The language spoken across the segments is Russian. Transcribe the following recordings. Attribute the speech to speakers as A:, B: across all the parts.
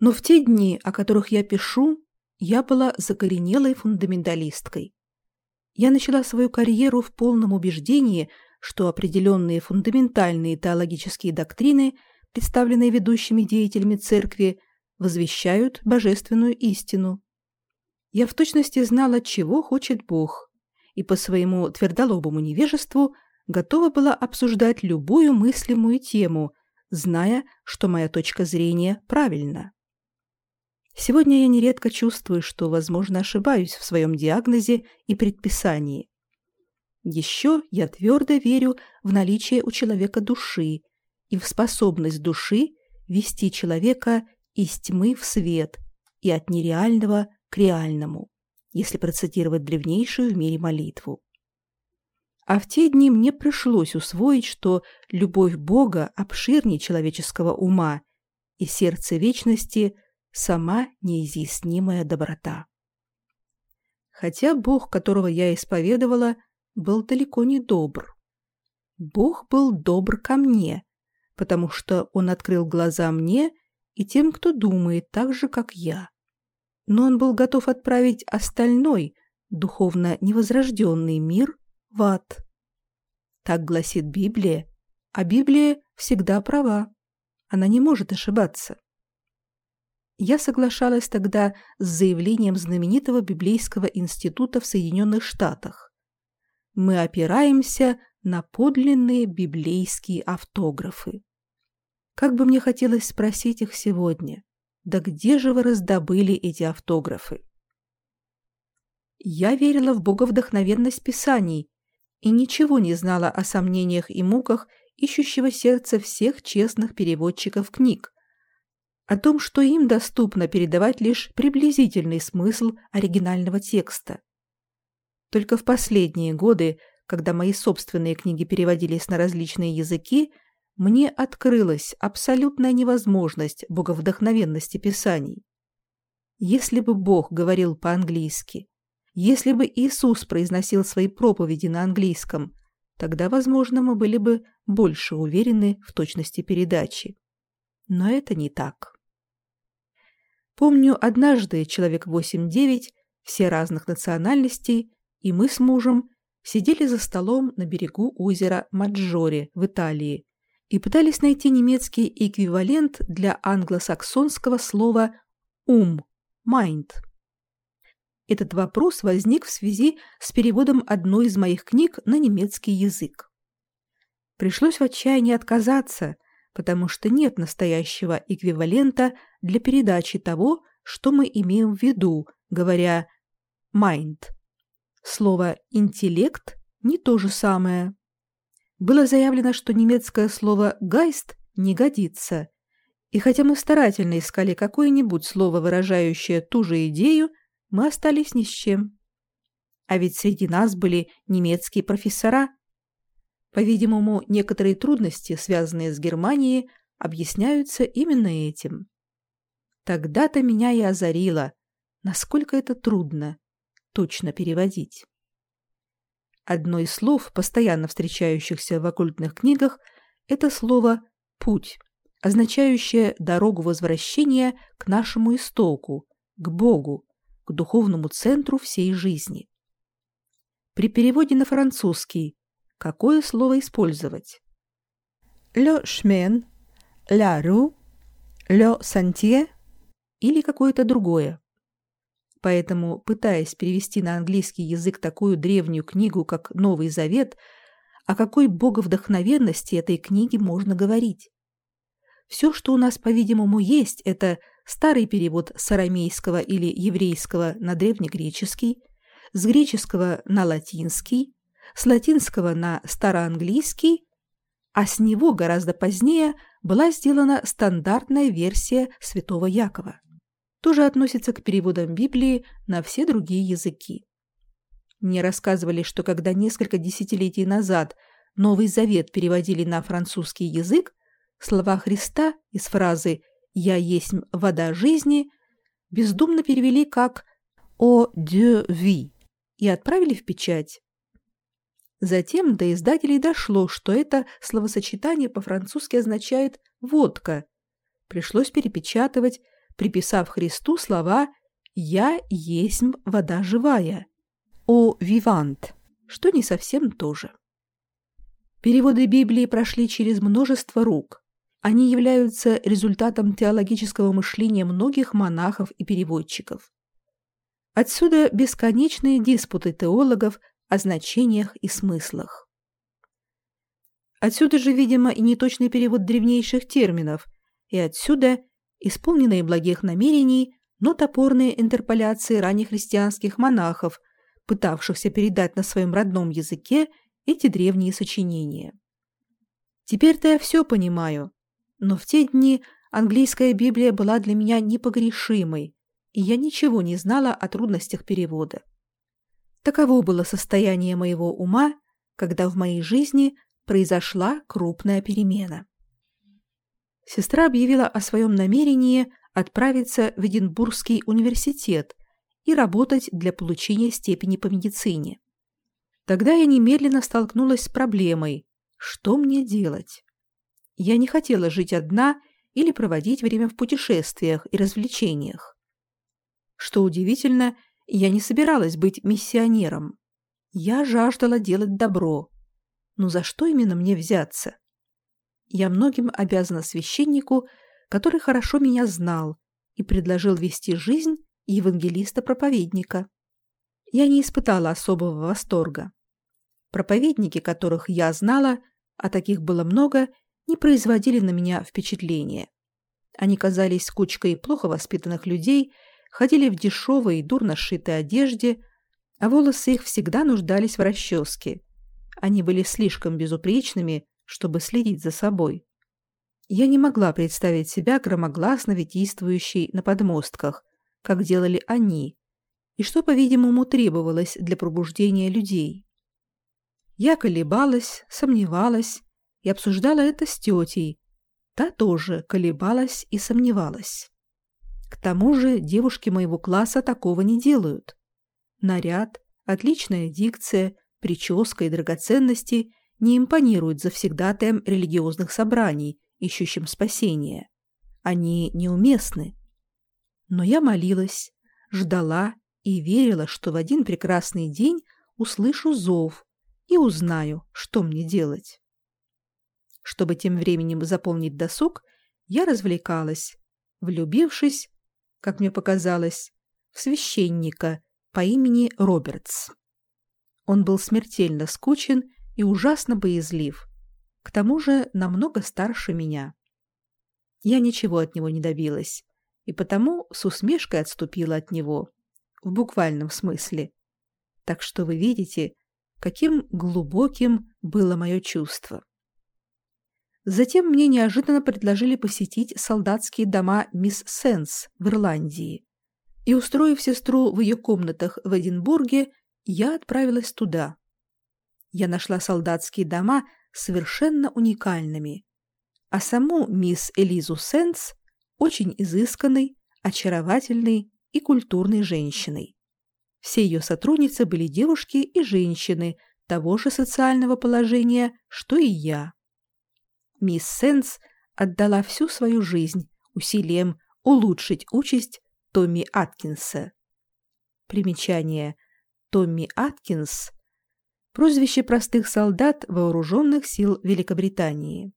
A: Но в те дни, о которых я пишу, я была закоренелой фундаменталисткой. Я начала свою карьеру в полном убеждении, что определенные фундаментальные теологические доктрины, представленные ведущими деятелями церкви, возвещают божественную истину. Я в точности знала, чего хочет Бог, и по своему твердолобому невежеству готова была обсуждать любую мыслимую тему, зная, что моя точка зрения правильна. Сегодня я нередко чувствую, что, возможно, ошибаюсь в своем диагнозе и предписании. Еще я твердо верю в наличие у человека души и в способность души вести человека из тьмы в свет и от нереального к реальному, если процитировать древнейшую в мире молитву. А в те дни мне пришлось усвоить, что любовь Бога обширнее человеческого ума, и сердце вечности – сама неизъяснимая доброта. Хотя Бог, которого я исповедовала, был далеко не добр. Бог был добр ко мне, потому что Он открыл глаза мне и тем, кто думает так же, как я. Но Он был готов отправить остальной, духовно невозрожденный мир в ад. Так гласит Библия, а Библия всегда права. Она не может ошибаться. Я соглашалась тогда с заявлением знаменитого библейского института в Соединенных Штатах. Мы опираемся на подлинные библейские автографы. Как бы мне хотелось спросить их сегодня, да где же вы раздобыли эти автографы? Я верила в боговдохновенность Писаний и ничего не знала о сомнениях и муках ищущего сердца всех честных переводчиков книг, о том, что им доступно передавать лишь приблизительный смысл оригинального текста. Только в последние годы, когда мои собственные книги переводились на различные языки, мне открылась абсолютная невозможность боговдохновенности Писаний. Если бы Бог говорил по-английски, если бы Иисус произносил свои проповеди на английском, тогда, возможно, мы были бы больше уверены в точности передачи. Но это не так. Помню, однажды человек 8-9, все разных национальностей, и мы с мужем сидели за столом на берегу озера Маджоре в Италии и пытались найти немецкий эквивалент для англосаксонского слова «ум» – «mind». Этот вопрос возник в связи с переводом одной из моих книг на немецкий язык. Пришлось в отчаянии отказаться, потому что нет настоящего эквивалента для передачи того, что мы имеем в виду, говоря «mind». Слово «интеллект» не то же самое. Было заявлено, что немецкое слово «geist» не годится, и хотя мы старательно искали какое-нибудь слово, выражающее ту же идею, мы остались ни с чем. А ведь среди нас были немецкие профессора. По-видимому, некоторые трудности, связанные с Германией, объясняются именно этим. Тогда-то меня и озарило, насколько это трудно точно переводить. Одно из слов, постоянно встречающихся в оккультных книгах, это слово «путь», означающее дорогу возвращения к нашему истоку, к Богу, к духовному центру всей жизни. При переводе на французский какое слово использовать? Le chemin, la rue, le sentier или какое-то другое? Поэтому, пытаясь перевести на английский язык такую древнюю книгу, как Новый Завет, о какой боговдохновенности этой книги можно говорить? Все, что у нас, по-видимому, есть, это старый перевод с арамейского или еврейского на древнегреческий, с греческого на латинский, с латинского на староанглийский, а с него гораздо позднее была сделана стандартная версия Святого Якова. Тоже относится к переводам Библии на все другие языки. Мне рассказывали, что когда несколько десятилетий назад Новый Завет переводили на французский язык, слова Христа из фразы «Я есть вода жизни» бездумно перевели как «О Dieu vie» и отправили в печать. Затем до издателей дошло, что это словосочетание по-французски означает «водка». Пришлось перепечатывать, приписав Христу слова «Я есмь вода живая» «О вивант», что не совсем то же. Переводы Библии прошли через множество рук. Они являются результатом теологического мышления многих монахов и переводчиков. Отсюда бесконечные диспуты теологов о значениях и смыслах. Отсюда же, видимо, и неточный перевод древнейших терминов, и отсюда исполненные благих намерений, но топорные интерполяции раннехристианских монахов, пытавшихся передать на своем родном языке эти древние сочинения. Теперь-то я все понимаю, но в те дни английская Библия была для меня непогрешимой, и я ничего не знала о трудностях перевода. Таково было состояние моего ума, когда в моей жизни произошла крупная перемена. Сестра объявила о своем намерении отправиться в Эдинбургский университет и работать для получения степени по медицине. Тогда я немедленно столкнулась с проблемой, что мне делать. Я не хотела жить одна или проводить время в путешествиях и развлечениях. Что удивительно, я не собиралась быть миссионером. Я жаждала делать добро. Но за что именно мне взяться? Я многим обязана священнику, который хорошо меня знал и предложил вести жизнь евангелиста-проповедника. Я не испытала особого восторга. Проповедники, которых я знала, а таких было много, не производили на меня впечатления. Они казались кучкой плохо воспитанных людей, ходили в дешевой и дурно сшитой одежде, а волосы их всегда нуждались в расческе. Они были слишком безупречными, чтобы следить за собой. Я не могла представить себя громогласно витийствующей на подмостках, как делали они, и что, по-видимому, требовалось для пробуждения людей. Я колебалась, сомневалась и обсуждала это с тетей. Та тоже колебалась и сомневалась. К тому же девушки моего класса такого не делают. Наряд, отличная дикция, прическа и драгоценности не импонируют завсегдатаям религиозных собраний, ищущим спасения. Они неуместны. Но я молилась, ждала и верила, что в один прекрасный день услышу зов и узнаю, что мне делать. Чтобы тем временем заполнить досуг, я развлекалась, влюбившись, как мне показалось, в священника по имени Робертс. Он был смертельно скучен и ужасно боязлив, к тому же намного старше меня. Я ничего от него не добилась, и потому с усмешкой отступила от него, в буквальном смысле. Так что вы видите, каким глубоким было мое чувство. Затем мне неожиданно предложили посетить солдатские дома мисс Сенс в Ирландии, и, устроив сестру в ее комнатах в Эдинбурге, я отправилась туда. Я нашла солдатские дома совершенно уникальными, а саму мисс Элизу Сенс очень изысканной, очаровательной и культурной женщиной. Все ее сотрудницы были девушки и женщины того же социального положения, что и я. Мисс Сенс отдала всю свою жизнь усилиям улучшить участь Томми Аткинса. Примечание. Томми Аткинс – прозвище простых солдат вооруженных сил Великобритании.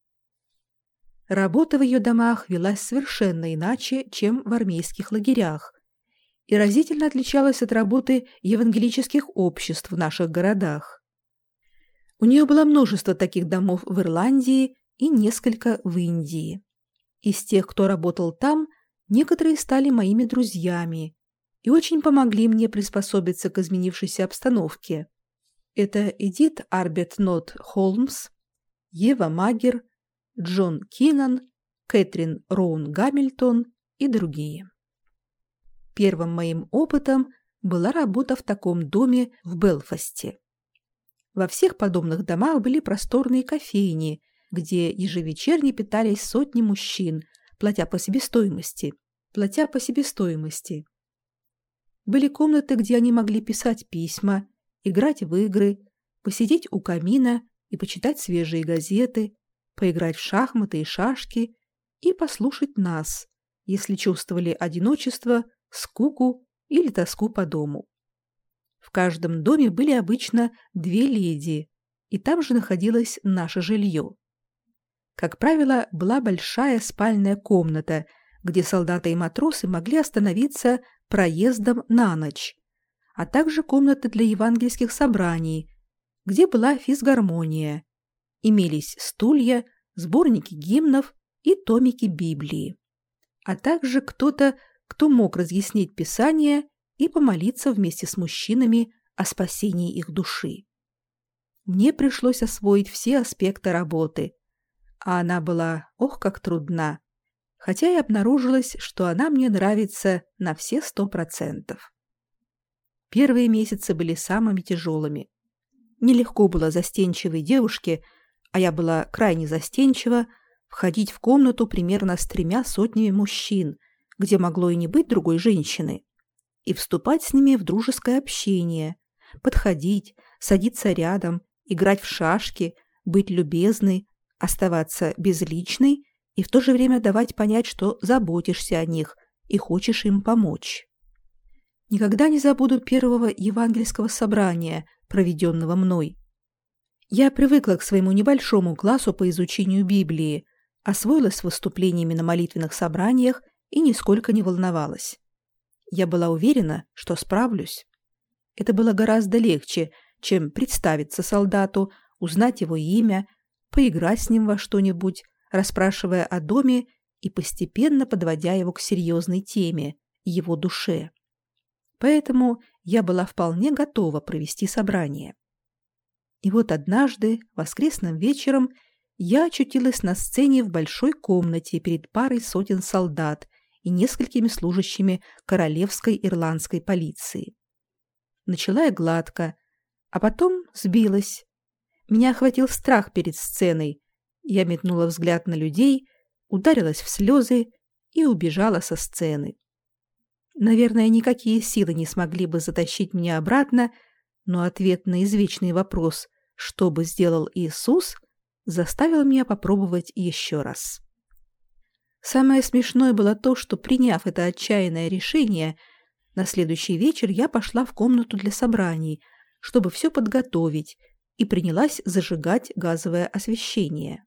A: Работа в ее домах велась совершенно иначе, чем в армейских лагерях, и разительно отличалась от работы евангелических обществ в наших городах. У нее было множество таких домов в Ирландии и несколько в Индии. Из тех, кто работал там, некоторые стали моими друзьями и очень помогли мне приспособиться к изменившейся обстановке. Это Эдит Арбетнот Холмс, Ева Магер, Джон Киннан, Кэтрин Роун Гамильтон и другие. Первым моим опытом была работа в таком доме в Белфасте. Во всех подобных домах были просторные кофейни, где ежевечерне питались сотни мужчин, платя по себестоимости. Были комнаты, где они могли писать письма, играть в игры, посидеть у камина и почитать свежие газеты, поиграть в шахматы и шашки и послушать нас, если чувствовали одиночество, скуку или тоску по дому. В каждом доме были обычно 2 леди, и там же находилось наше жилье. Как правило, была большая спальная комната, где солдаты и матросы могли остановиться проездом на ночь, а также комната для евангельских собраний, где была физгармония. Имелись стулья, сборники гимнов и томики Библии, а также кто-то, кто мог разъяснить Писание и помолиться вместе с мужчинами о спасении их души. Мне пришлось освоить все аспекты работы, а она была, ох, как трудна, хотя и обнаружилось, что она мне нравится на все 100%. Первые месяцы были самыми тяжелыми. Нелегко было застенчивой девушке, а я была крайне застенчива, входить в комнату примерно с 3 сотнями мужчин, где могло и не быть другой женщины, и вступать с ними в дружеское общение, подходить, садиться рядом, играть в шашки, быть любезной, оставаться безличной и в то же время давать понять, что заботишься о них и хочешь им помочь. Никогда не забуду первого евангельского собрания, проведенного мной. Я привыкла к своему небольшому классу по изучению Библии, освоилась с выступлениями на молитвенных собраниях и нисколько не волновалась. Я была уверена, что справлюсь. Это было гораздо легче, чем представиться солдату, узнать его имя, поиграть с ним во что-нибудь, расспрашивая о доме и постепенно подводя его к серьезной теме, его душе. Поэтому я была вполне готова провести собрание. И вот однажды, воскресным вечером, я очутилась на сцене в большой комнате перед парой сотен солдат и несколькими служащими королевской ирландской полиции. Начала я гладко, а потом сбилась. Меня охватил страх перед сценой. Я метнула взгляд на людей, ударилась в слезы и убежала со сцены. Наверное, никакие силы не смогли бы затащить меня обратно, но ответ на извечный вопрос «Что бы сделал Иисус?» заставил меня попробовать еще раз. Самое смешное было то, что, приняв это отчаянное решение, на следующий вечер я пошла в комнату для собраний, чтобы все подготовить, и принялась зажигать газовое освещение.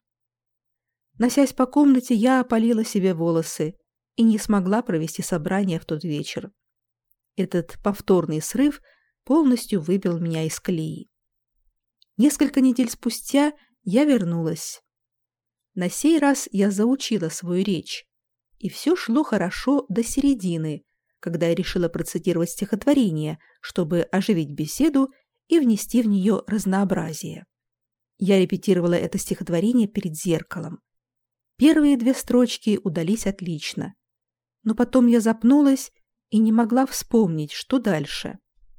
A: Носясь по комнате, я опалила себе волосы и не смогла провести собрание в тот вечер. Этот повторный срыв полностью выбил меня из колеи. Несколько недель спустя я вернулась. На сей раз я заучила свою речь, и все шло хорошо до середины, когда я решила процитировать стихотворение, чтобы оживить беседу и внести в нее разнообразие. Я репетировала это стихотворение перед зеркалом. Первые 2 строчки удались отлично, но потом я запнулась и не могла вспомнить, что дальше.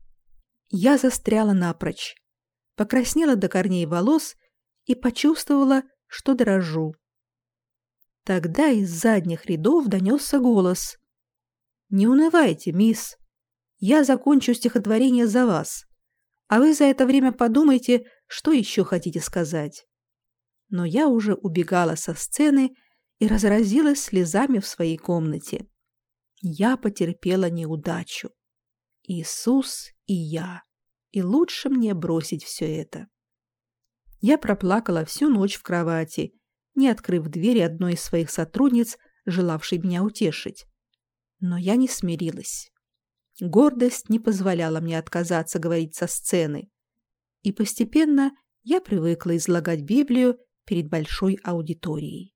A: Я застряла напрочь, покраснела до корней волос и почувствовала, что дрожу. Тогда из задних рядов донесся голос. «Не унывайте, мисс. Я закончу стихотворение за вас, а вы за это время подумайте, что еще хотите сказать». Но я уже убегала со сцены и разразилась слезами в своей комнате. Я потерпела неудачу. Иисус и я. И лучше мне бросить все это. Я проплакала всю ночь в кровати, не открыв двери одной из своих сотрудниц, желавшей меня утешить. Но я не смирилась. Гордость не позволяла мне отказаться говорить со сцены. И постепенно я привыкла излагать Библию перед большой аудиторией.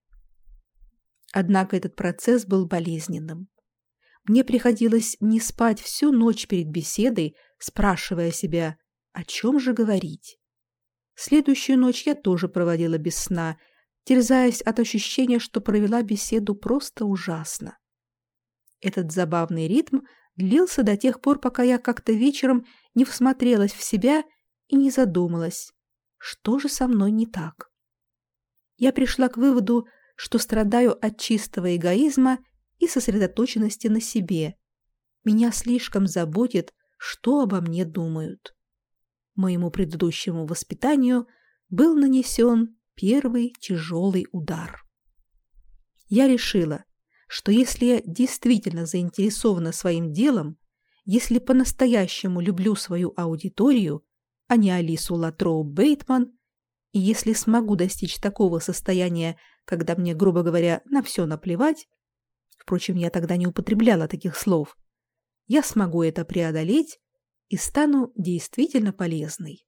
A: Однако этот процесс был болезненным. Мне приходилось не спать всю ночь перед беседой, спрашивая себя, о чем же говорить. Следующую ночь я тоже проводила без сна, терзаясь от ощущения, что провела беседу просто ужасно. Этот забавный ритм длился до тех пор, пока я как-то вечером не всмотрелась в себя и не задумалась, что же со мной не так. Я пришла к выводу, что страдаю от чистого эгоизма и сосредоточенности на себе. Меня слишком заботит, что обо мне думают. Моему предыдущему воспитанию был нанесен первый тяжелый удар. Я решила, что если я действительно заинтересована своим делом, если по-настоящему люблю свою аудиторию, а не Алису Латроу Бейтман, и если смогу достичь такого состояния, когда мне, грубо говоря, на все наплевать, впрочем, я тогда не употребляла таких слов, я смогу это преодолеть и стану действительно полезной.